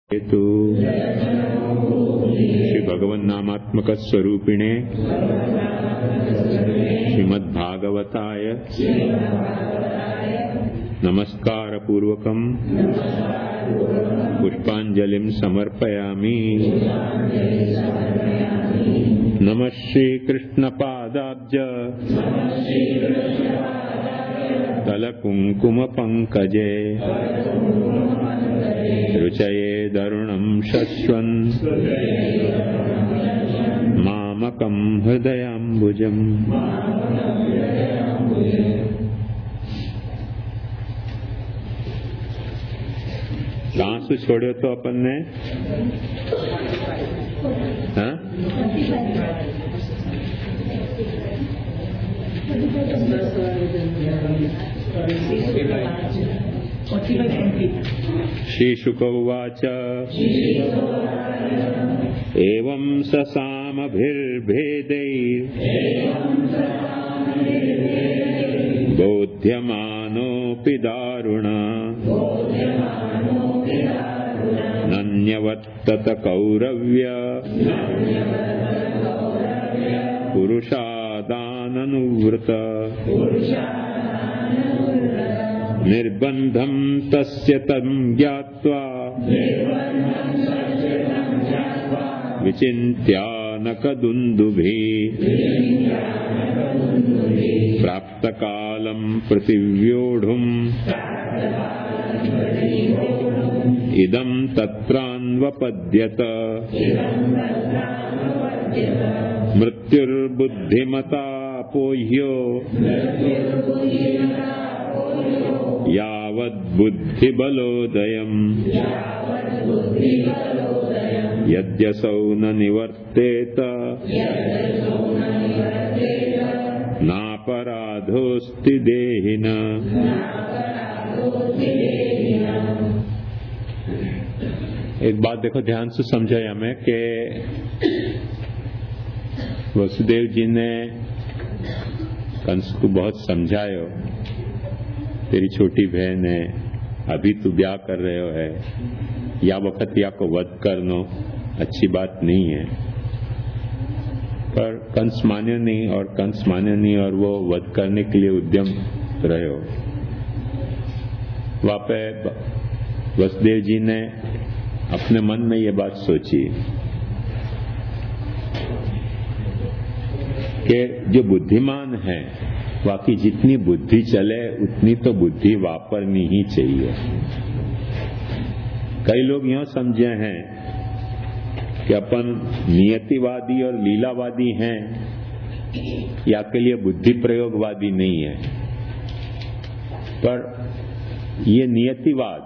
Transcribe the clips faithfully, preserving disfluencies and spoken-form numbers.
हेतु श्री भगवन् नामात्मक स्वरूपिणे श्रीमद्भागवताय नमस्कार पूर्वकं पुष्पांजलिं समर्पयामि। नमः श्री कृष्ण पादाब्ज तलकुंकुम पंकजे रुचये दरुणं शश्वन् मामकं हृदयाम्बुजम्। कहाँ से छोड़ो तो अपन ने? हाँ? श्री शुक उवाच एवं ससामभिर्भेदैर् बोध्यमानोऽपि दारुणा नन्यवर्तत कौरव्य पुरुषादाननुवृत निर्बन्धं तस्य तं ज्ञात्वा विचिन्त्यानकदुन्दुभिः प्राप्तकालं प्रतिव्योढुम् इदं तत्रान्वपद्यत मृत्युर्बुद्धिमतापोह्यो यावद्बुद्धिबलोदयम् यद्यसौ न निवर्तेत नापराधोऽस्ति देहिनः। एक बात देखो, ध्यान से समझो हमें कि वसुदेव जी ने कंस को बहुत समझायो, तेरी छोटी बहन है, अभी तू ब्याह कर रहे हो है, या वक्त या को वध करनो अच्छी बात नहीं है। पर कंस माने नहीं और कंस माने नहीं और वो वध करने के लिए उद्यम रहे हो। वहां पे वसुदेव जी ने अपने मन में ये बात सोची कि जो बुद्धिमान है बाकी जितनी बुद्धि चले उतनी तो बुद्धि वापरनी ही चाहिए। कई लोग यह समझे हैं कि अपन नियतिवादी और लीलावादी हैं, या के लिए बुद्धि प्रयोगवादी नहीं है। पर ये नियतिवाद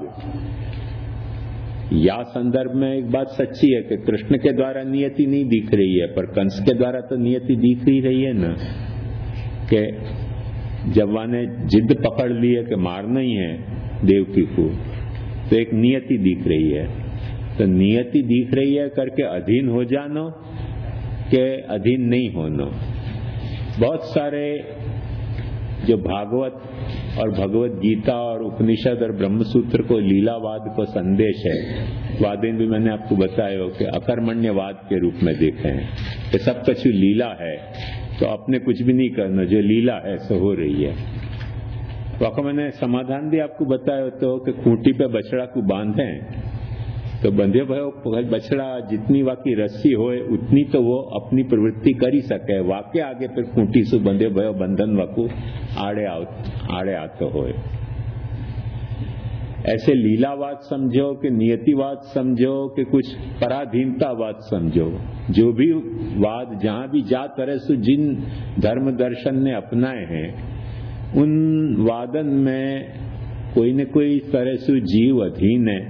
या संदर्भ में एक बात सच्ची है कि कृष्ण के द्वारा नियति नहीं दिख रही है, पर कंस के द्वारा तो नियति दिख ही रही है ना। कि जब वाने जिद पकड़ ली है कि मारना ही है देवकी को, तो एक नियति दिख रही है। तो नियति दिख रही है करके अधीन हो जानो के अधीन नहीं होनो। बहुत सारे जो भागवत और भगवत गीता और उपनिषद और ब्रह्मसूत्र को लीलावाद को संदेश है, वादिन भी मैंने आपको बताया हो कि अकर्मण्यवाद के रूप में देखे हैं कि सब कुछ लीला है, तो अपने कुछ भी नहीं करना, जो लीला है सो हो रही है। तो मैंने समाधान भी आपको बताया तो कि खूंटी पे बछड़ा को बांधे तो बंधे भयो बछड़ा जितनी वाकी रस्सी होए उतनी तो वो अपनी प्रवृत्ति करी सके, वाके आगे फिर खूंटी से बंधे भयो बंधन वाकू आड़े आड़े आते होए। ऐसे लीलावाद समझो कि नियतिवाद समझो कि कुछ पराधीनतावाद समझो, जो भी वाद जहां भी जा तरह से जिन धर्म दर्शन ने अपनाए हैं उन वादन में कोई न कोई तरह से जीव अधीन है।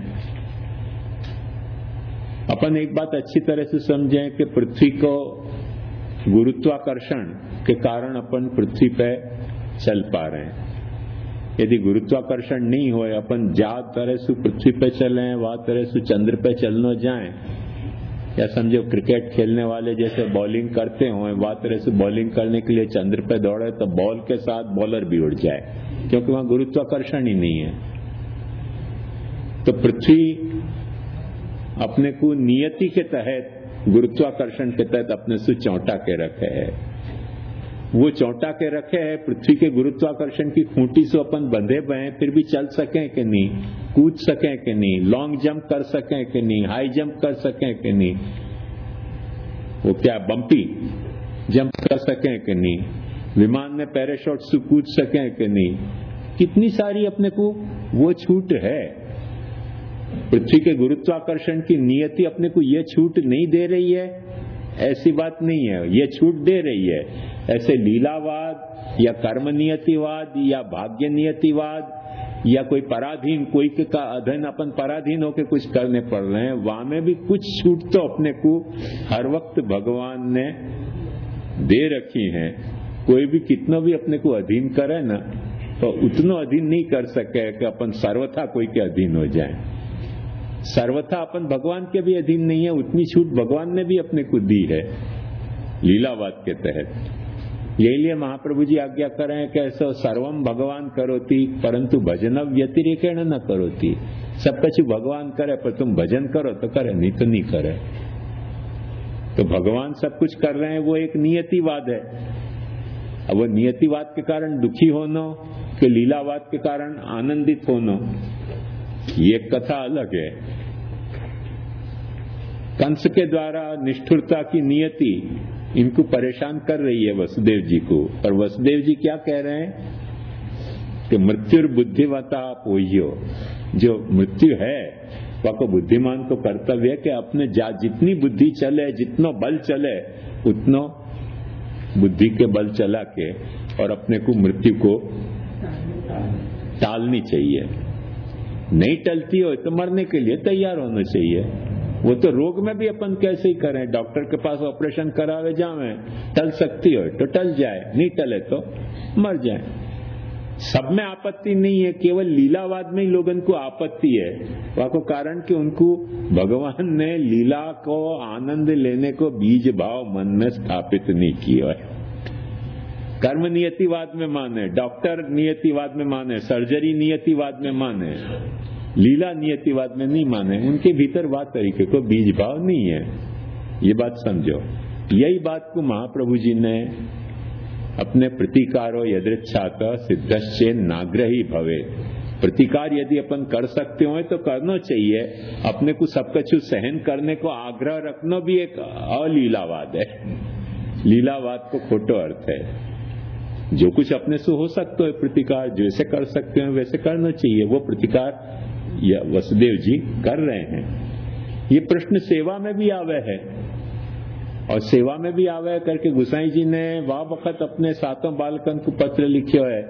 अपन एक बात अच्छी तरह से समझें कि पृथ्वी को गुरुत्वाकर्षण के कारण अपन पृथ्वी पे चल पा रहे हैं। यदि गुरुत्वाकर्षण नहीं हो, अपन जा तरह से पृथ्वी पे चले, वह तरह से चंद्र पे चलना जाए, या समझो क्रिकेट खेलने वाले जैसे बॉलिंग करते हो वह तरह से बॉलिंग करने के लिए चंद्र पे दौड़े तो बॉल के साथ बॉलर भी उड़ जाए, क्योंकि वहां गुरुत्वाकर्षण ही नहीं है। तो पृथ्वी अपने को नियति के तहत, गुरुत्वाकर्षण के तहत अपने से चौंटा के रखे है। वो चौंटा के रखे है पृथ्वी के गुरुत्वाकर्षण की खूंटी से अपन बंधे हुए हैं, फिर भी चल सकें कि नहीं, कूद सकें कि नहीं, लॉन्ग जंप कर सकें कि नहीं, हाई जंप कर सकें कि नहीं, वो क्या बम्पी जंप कर सकें कि नहीं, विमान में पैराशूट से कूद सकें कि नहीं। कितनी सारी अपने को वो छूट है। पृथ्वी के गुरुत्वाकर्षण की नियति अपने को ये छूट नहीं दे रही है, ऐसी बात नहीं है, ये छूट दे रही है। ऐसे लीलावाद या कर्म नियतिवाद या भाग्य नियतिवाद या कोई पराधीन, कोई का अधीन अपन पराधीन होकर कुछ करने पड़ रहे हैं, वहां में भी कुछ छूट तो अपने को हर वक्त भगवान ने दे रखी है। कोई भी कितना भी अपने को अधीन करे ना, तो उतना अधीन नहीं कर सके कि अपन सर्वथा कोई के अधीन हो जाए। सर्वथा अपन भगवान के भी अधीन नहीं है, उतनी छूट भगवान ने भी अपने को दी है लीलावाद के तहत। यही लिए महाप्रभु जी आज्ञा करें कि ऐसा सर्वम भगवान करोति परंतु भजन व्यतिरेकेण न करोति। सब कुछ भगवान करे पर तुम भजन करो तो करे, नहीं तो नहीं करे। तो भगवान सब कुछ कर रहे हैं, वो एक नियतिवाद है। अब वो नियतिवाद के कारण दुखी होना कि लीलावाद के कारण आनंदित होना, ये कथा अलग है। कंस के द्वारा निष्ठुरता की नियति इनको परेशान कर रही है वसुदेव जी को, और वसुदेव जी क्या कह रहे हैं कि मृत्यु बुद्धिवता पोह्यो, जो मृत्यु है वह को बुद्धिमान को कर्तव्य है कि अपने जितनी बुद्धि चले, जितना बल चले, उतना बुद्धि के बल चला के और अपने को मृत्यु को टालनी चाहिए। नहीं टलती हो तो मरने के लिए तैयार होना चाहिए। वो तो रोग में भी अपन कैसे ही करें, डॉक्टर के पास ऑपरेशन करावे जावे, टल सकती हो तो टल जाए, नहीं टले तो मर जाए। सब में आपत्ति नहीं है, केवल लीलावाद में ही लोगों को आपत्ति है। वह को कारण कि उनको भगवान ने लीला को आनंद लेने को बीज भाव मन में स्थापित नहीं किया है। कर्म नियतिवाद में माने, डॉक्टर नियतिवाद में माने, सर्जरी नियतिवाद में माने, लीला नियतिवाद में नहीं माने। उनके भीतर बात तरीके को बीज भाव नहीं है, ये बात समझो। यही बात को महाप्रभु जी ने अपने प्रतिकारो यदृच्छात सिद्धश्चे नाग्रही भवे, प्रतिकार यदि अपन कर सकते हो तो करना चाहिए। अपने को सब कुछ सहन करने को आग्रह रखना भी एक अलीलावाद है। लीलावाद को खोटो अर्थ है। जो कुछ अपने से हो सकता है प्रतिकार, जैसे कर सकते हो वैसे करना चाहिए। वो प्रतिकार या वसुदेव जी कर रहे हैं। ये प्रश्न सेवा में भी आवे है, और सेवा में भी आवे करके गुसाई जी ने वह वक्त अपने सातों बालकन को पत्र लिखो है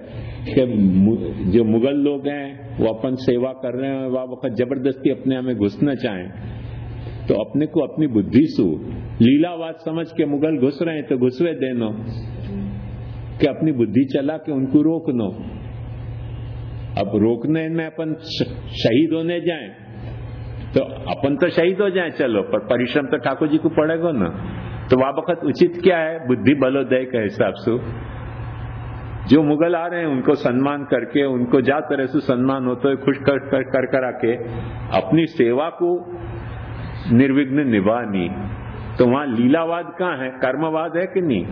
कि जो मुगल लोग हैं वो अपन सेवा कर रहे हैं, वह वक्त जबरदस्ती अपने हमें घुसना चाहें तो अपने को अपनी बुद्धि से लीलावाद समझ के मुगल घुस रहे हैं तो घुसवे देनो, कि अपनी बुद्धि चला के उनको रोकनो। अब रोकने में अपन शहीद होने जाएं तो अपन तो शहीद हो जाएं चलो, पर परिश्रम तो ठाकुर जी को पड़ेगा ना। तो वह वक्त उचित क्या है, बुद्धि बलोदय के हिसाब से जो मुगल आ रहे हैं उनको सम्मान करके, उनको जा तरह से सम्मान होते हुए खुश कर कर कर करा के अपनी सेवा को निर्विघ्न निभानी। तो वहां लीलावाद कहाँ है, कर्मवाद है कि नहीं?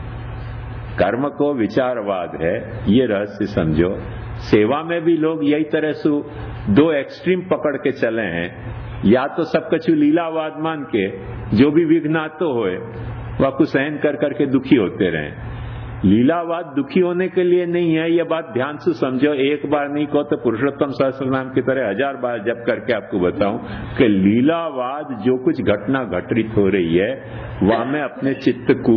कर्म को विचारवाद है, ये रहस्य समझो। सेवा में भी लोग यही तरह से दो एक्सट्रीम पकड़ के चले हैं, या तो सब कुछ लीलावाद मान के जो भी विघ्न आतो होए वह को सहन कर करके दुखी होते रहें। लीलावाद दुखी होने के लिए नहीं है, यह बात ध्यान से समझो। एक बार नहीं कहो तो पुरुषोत्तम सहस्त्रनाम की तरह हजार बार जप करके आपको बताऊं कि लीलावाद जो कुछ घटना घटित हो रही है वह में अपने चित्त को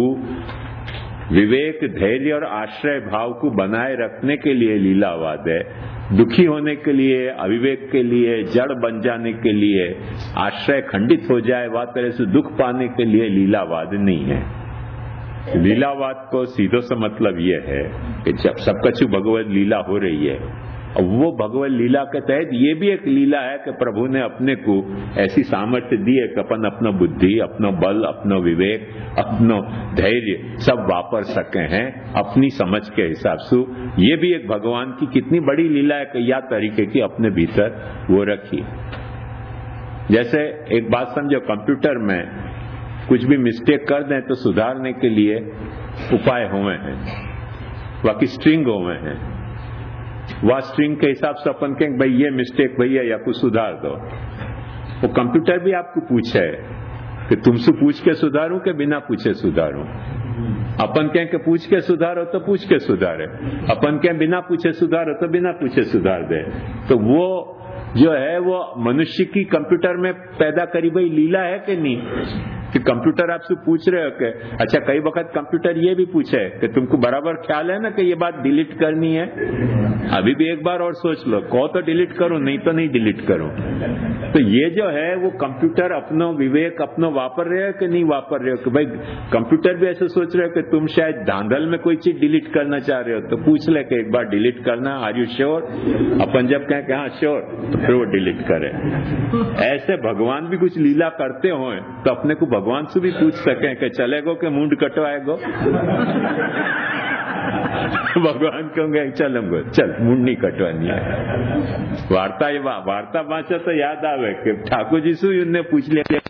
विवेक, धैर्य और आश्रय भाव को बनाए रखने के लिए लीलावाद है। दुखी होने के लिए, अविवेक के लिए, जड़ बन जाने के लिए, आश्रय खंडित हो जाए वह तरह से दुख पाने के लिए लीलावाद नहीं है। लीलावाद को सीधो सा मतलब यह है कि जब सब कुछ भगवत लीला हो रही है, और वो भगवत लीला के तहत ये भी एक लीला है कि प्रभु ने अपने को ऐसी सामर्थ्य दी है कि अपन अपना बुद्धि, अपना बल, अपना विवेक, अपना धैर्य सब वापर सके हैं अपनी समझ के हिसाब से। ये भी एक भगवान की कितनी बड़ी लीला है कि या तरीके की अपने भीतर वो रखी। जैसे एक बात समझो, कंप्यूटर में कुछ भी मिस्टेक कर दें तो सुधारने के लिए उपाय हुए हैं, बाकी स्ट्रिंग हुए हैं। वह स्ट्रिंग के हिसाब से अपन कहेंगे भाई ये मिस्टेक भैया या कुछ सुधार दो। वो कंप्यूटर भी आपको पूछे कि तुमसे पूछ के सुधारूं कि बिना पूछे सुधारूं। अपन कहें कि पूछ के सुधारो तो पूछ के सुधारे, अपन कहें बिना पूछे सुधारो तो बिना पूछे सुधार दे। तो वो जो है वो मनुष्य की कंप्यूटर में पैदा करी भाई लीला है कि नहीं, कि कंप्यूटर आपसे पूछ रहे हो कि अच्छा, कई वक्त कंप्यूटर ये भी पूछे कि तुमको बराबर ख्याल है ना कि ये बात डिलीट करनी है, अभी भी एक बार और सोच लो, कहो तो डिलीट करूं, नहीं तो नहीं डिलीट करूं। तो ये जो है वो कंप्यूटर अपनो विवेक अपनो वापर रहे हो कि नहीं वापर रहे हो, कि भाई कंप्यूटर भी ऐसे सोच रहे हो कि तुम शायद धांधल में कोई चीज डिलीट करना चाह रहे हो, तो पूछ ले कि एक बार डिलीट करना, आर यू श्योर? अपन जब कहें कि हाँ श्योर, तो फिर वो डिलीट करे। ऐसे भगवान भी कुछ लीला करते हो तो अपने को भगवान से भी पूछ सकें कि चलेगो कि मुंड कटवाएगो। भगवान कहोगे चलूंगो, चल मुंड नहीं कटवानी है। वार्ता वार्ता वाचा तो याद आवे कि ठाकुर जी से उन्हें पूछ लिया